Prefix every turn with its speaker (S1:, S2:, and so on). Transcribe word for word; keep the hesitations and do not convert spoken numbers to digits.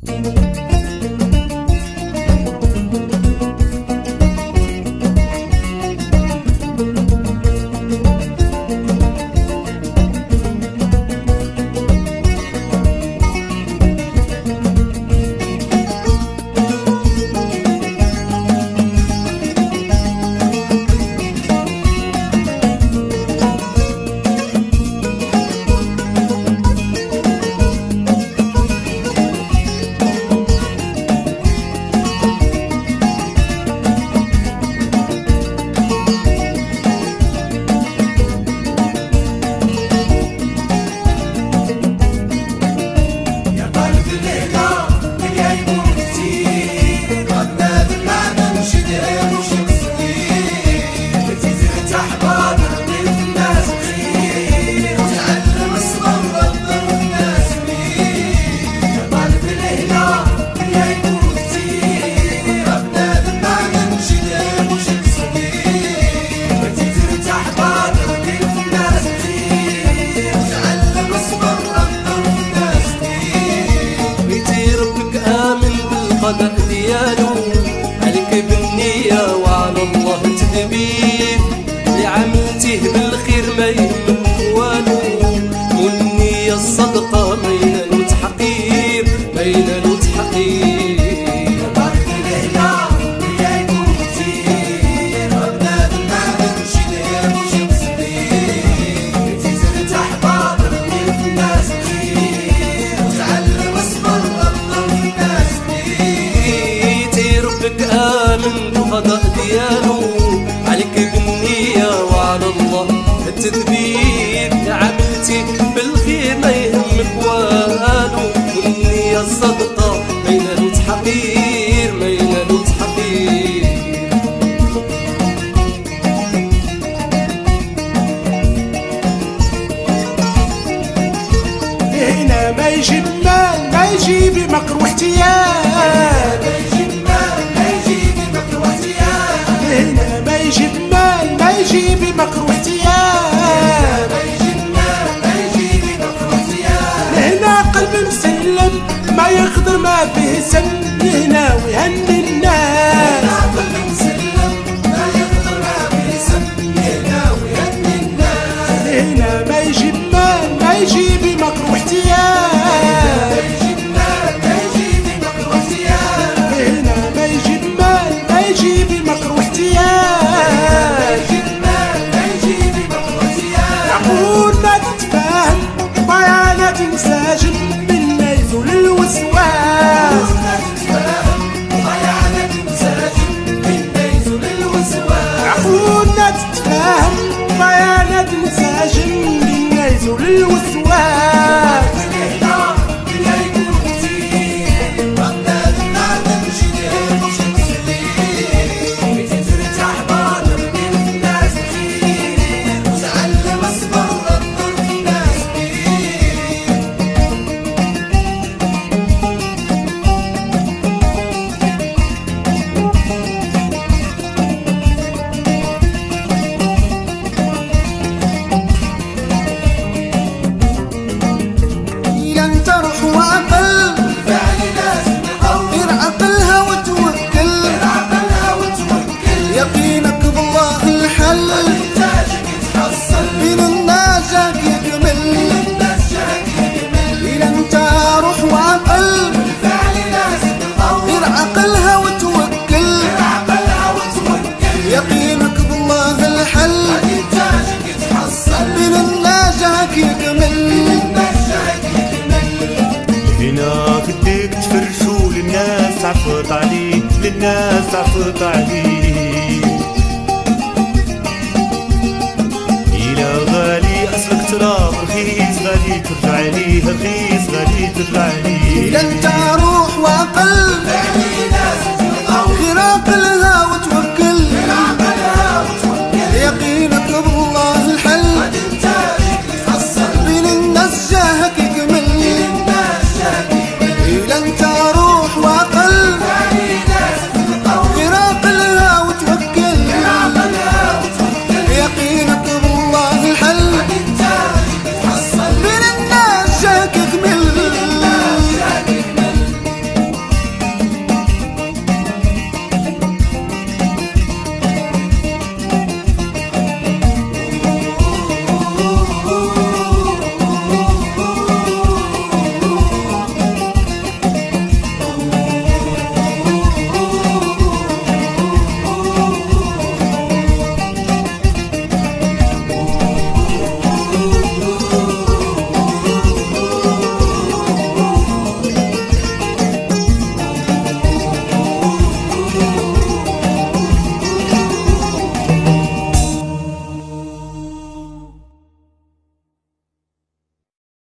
S1: القدر ديالو عليك بالنية وعلى الله تدبير اللي عملتيه بالخير ما يهمك والو والنية الصدقة ما ينالو تحقير ما ينالو تحقير. القضاء ديالو عليك بالنية وعلى الله التدبير عملتي بالخير ما يهمك والو والنية الصدقة ما ينالو تحقير ما ينالو تحقير.
S2: هنا ما يجيب مال ما يجيب مكر واحتيال، هنا ما يجيب مال ما يجيب مكر واحتيال، هنا قلب مسلم ما يقدر ما فيه سم هنا ويهني الناس، هنا ما يجيب مال ما يجيب مكر واحتيال، هنا ما يجيب مال ما يجيب مكر واحتيال، عقولنا تتفاهم ضيعنا تنسجم منا يزول الوسواس، عقولنا تتفاهم ضيعنا تنسجم منا يزول الوسواس.
S3: هنا بدك تفرشوا للناس عفوت عليك للناس عفوت عليك إلى غالي أصلك تراب رخيص غالي ترجع ليه رخيص غالي ترجع ليه.
S4: إلى انت روح وأقل